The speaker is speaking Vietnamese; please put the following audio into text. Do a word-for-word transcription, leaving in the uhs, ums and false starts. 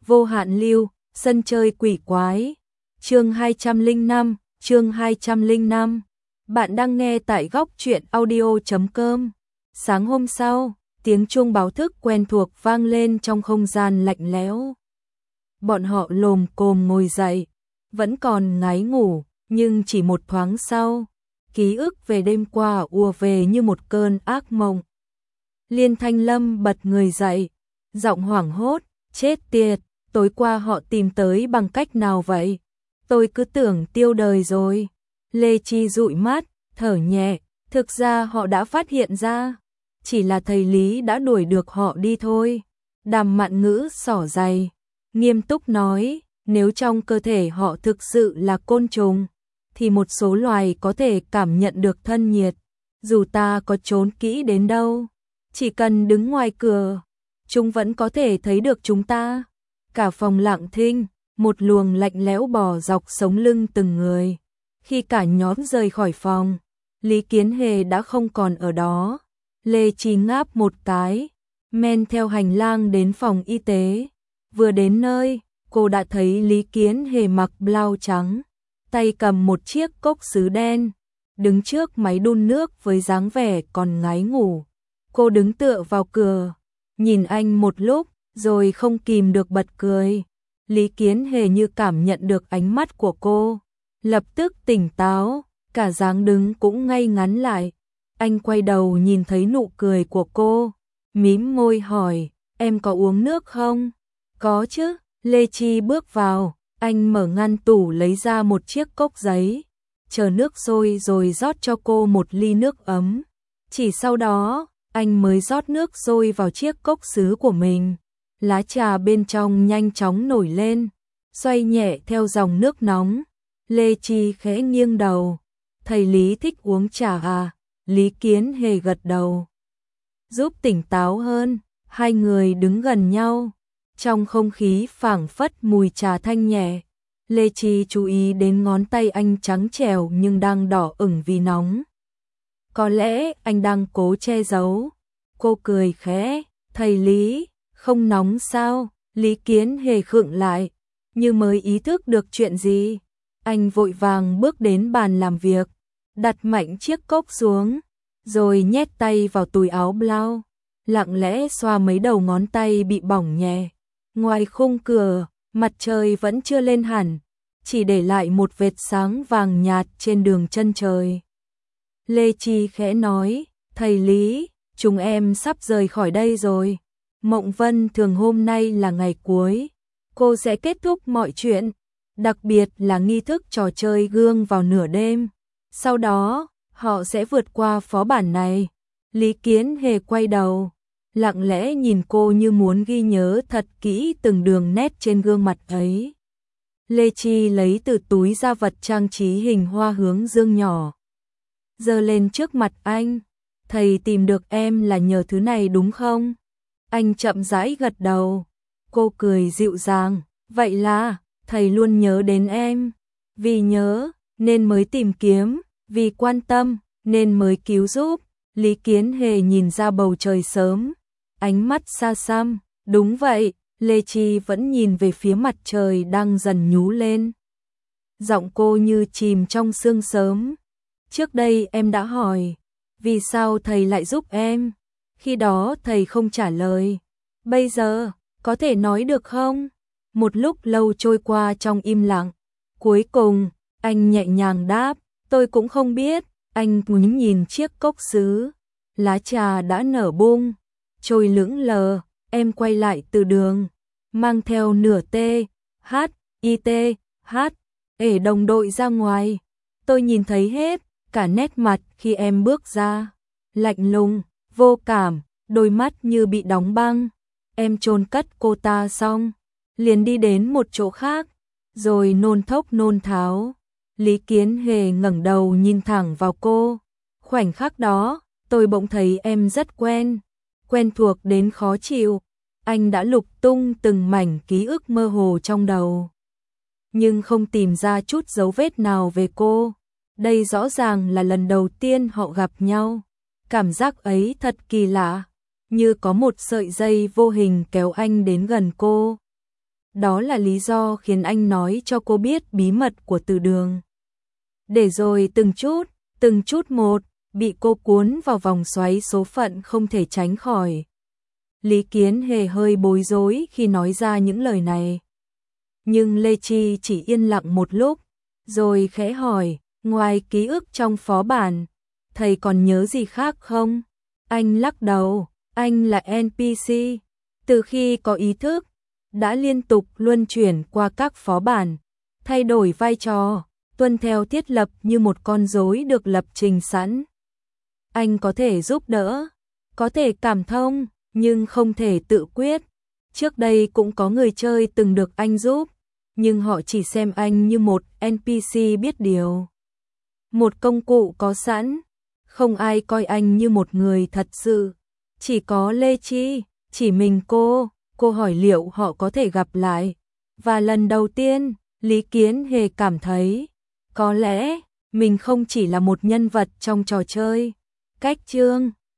Vô hạn lưu, sân chơi quỷ quái. Chương hai trăm lẻ năm, chương hai trăm lẻ năm. Bạn đang nghe tại góc truyện audio chấm com. Sáng hôm sau, tiếng chuông báo thức quen thuộc vang lên trong không gian lạnh lẽo. Bọn họ lồm cồm ngồi dậy, vẫn còn ngái ngủ, nhưng chỉ một thoáng sau, ký ức về đêm qua ùa về như một cơn ác mộng. Liên Thanh Lâm bật người dậy, giọng hoảng hốt, chết tiệt, tối qua họ tìm tới bằng cách nào vậy? Tôi cứ tưởng tiêu đời rồi. Lê Chi dụi mắt, thở nhẹ, thực ra họ đã phát hiện ra, chỉ là thầy Lý đã đuổi được họ đi thôi. Đàm Mạn Ngữ xỏ giày, nghiêm túc nói, nếu trong cơ thể họ thực sự là côn trùng, thì một số loài có thể cảm nhận được thân nhiệt, dù ta có trốn kỹ đến đâu, chỉ cần đứng ngoài cửa, chúng vẫn có thể thấy được chúng ta. Cả phòng lặng thinh, một luồng lạnh lẽo bò dọc sống lưng từng người. Khi cả nhóm rời khỏi phòng, Lý Kiến Hề đã không còn ở đó. Lê Chi ngáp một cái, men theo hành lang đến phòng y tế. Vừa đến nơi, cô đã thấy Lý Kiến Hề mặc blau trắng, tay cầm một chiếc cốc sứ đen, đứng trước máy đun nước với dáng vẻ còn ngái ngủ. Cô đứng tựa vào cửa, nhìn anh một lúc, rồi không kìm được bật cười. Lý Kiến Hề như cảm nhận được ánh mắt của cô, lập tức tỉnh táo, cả dáng đứng cũng ngay ngắn lại. Anh quay đầu nhìn thấy nụ cười của cô, mím môi hỏi, em có uống nước không? Có chứ. Lê Chi bước vào, anh mở ngăn tủ lấy ra một chiếc cốc giấy, chờ nước sôi rồi rót cho cô một ly nước ấm. Chỉ sau đó, anh mới rót nước sôi vào chiếc cốc sứ của mình. Lá trà bên trong nhanh chóng nổi lên, xoay nhẹ theo dòng nước nóng. Lê Chi khẽ nghiêng đầu, thầy Lý thích uống trà à? Lý Kiến Hề gật đầu, giúp tỉnh táo hơn. Hai người đứng gần nhau, trong không khí phảng phất mùi trà thanh nhẹ. Lê Chi chú ý đến ngón tay anh trắng trẻo nhưng đang đỏ ửng vì nóng. Có lẽ anh đang cố che giấu. Cô cười khẽ, thầy Lý, không nóng sao? Lý Kiến Hề khựng lại, như mới ý thức được chuyện gì. Anh vội vàng bước đến bàn làm việc, đặt mạnh chiếc cốc xuống, rồi nhét tay vào túi áo blau, lặng lẽ xoa mấy đầu ngón tay bị bỏng nhẹ. Ngoài khung cửa, mặt trời vẫn chưa lên hẳn, chỉ để lại một vệt sáng vàng nhạt trên đường chân trời. Lê Chi khẽ nói, thầy Lý, chúng em sắp rời khỏi đây rồi. Mộng Vân Thường hôm nay là ngày cuối, cô sẽ kết thúc mọi chuyện, đặc biệt là nghi thức trò chơi gương vào nửa đêm. Sau đó, họ sẽ vượt qua phó bản này. Lý Kiến Hề quay đầu, lặng lẽ nhìn cô như muốn ghi nhớ thật kỹ từng đường nét trên gương mặt ấy. Lê Chi lấy từ túi ra vật trang trí hình hoa hướng dương nhỏ, giơ lên trước mặt anh. Thầy tìm được em là nhờ thứ này đúng không? Anh chậm rãi gật đầu. Cô cười dịu dàng, vậy là thầy luôn nhớ đến em. Vì nhớ nên mới tìm kiếm, vì quan tâm nên mới cứu giúp. Lý Kiến Hề nhìn ra bầu trời sớm, ánh mắt xa xăm. Đúng vậy. Lê Chi vẫn nhìn về phía mặt trời đang dần nhú lên, giọng cô như chìm trong sương sớm. Trước đây em đã hỏi, vì sao thầy lại giúp em? Khi đó thầy không trả lời. Bây giờ, có thể nói được không? Một lúc lâu trôi qua trong im lặng. Cuối cùng, anh nhẹ nhàng đáp, tôi cũng không biết. Anh ngước nhìn chiếc cốc sứ, lá trà đã nở bung, trôi lững lờ. Em quay lại từ đường, mang theo nửa tê, hát, y tê, hát, ể đồng đội ra ngoài. Tôi nhìn thấy hết, cả nét mặt khi em bước ra, lạnh lùng, vô cảm, đôi mắt như bị đóng băng. Em chôn cất cô ta xong, liền đi đến một chỗ khác, rồi nôn thốc nôn tháo. Lý Kiến Hề ngẩng đầu nhìn thẳng vào cô. Khoảnh khắc đó, tôi bỗng thấy em rất quen, quen thuộc đến khó chịu. Anh đã lục tung từng mảnh ký ức mơ hồ trong đầu, nhưng không tìm ra chút dấu vết nào về cô. Đây rõ ràng là lần đầu tiên họ gặp nhau. Cảm giác ấy thật kỳ lạ, như có một sợi dây vô hình kéo anh đến gần cô. Đó là lý do khiến anh nói cho cô biết bí mật của từ đường. Để rồi từng chút, từng chút một, bị cô cuốn vào vòng xoáy số phận không thể tránh khỏi. Lý Kiến Hề hơi bối rối khi nói ra những lời này. Nhưng Lê Chi chỉ yên lặng một lúc, rồi khẽ hỏi, ngoài ký ức trong phó bản, thầy còn nhớ gì khác không? Anh lắc đầu, anh là en pê xê. Từ khi có ý thức, đã liên tục luân chuyển qua các phó bản, thay đổi vai trò, tuân theo thiết lập như một con rối được lập trình sẵn. Anh có thể giúp đỡ, có thể cảm thông, nhưng không thể tự quyết. Trước đây cũng có người chơi từng được anh giúp, nhưng họ chỉ xem anh như một en pê xê biết điều. Một công cụ có sẵn, không ai coi anh như một người thật sự. Chỉ có Lê Chi, chỉ mình cô, cô hỏi liệu họ có thể gặp lại. Và lần đầu tiên, Lý Kiến Hề cảm thấy, có lẽ, mình không chỉ là một nhân vật trong trò chơi. Cách chương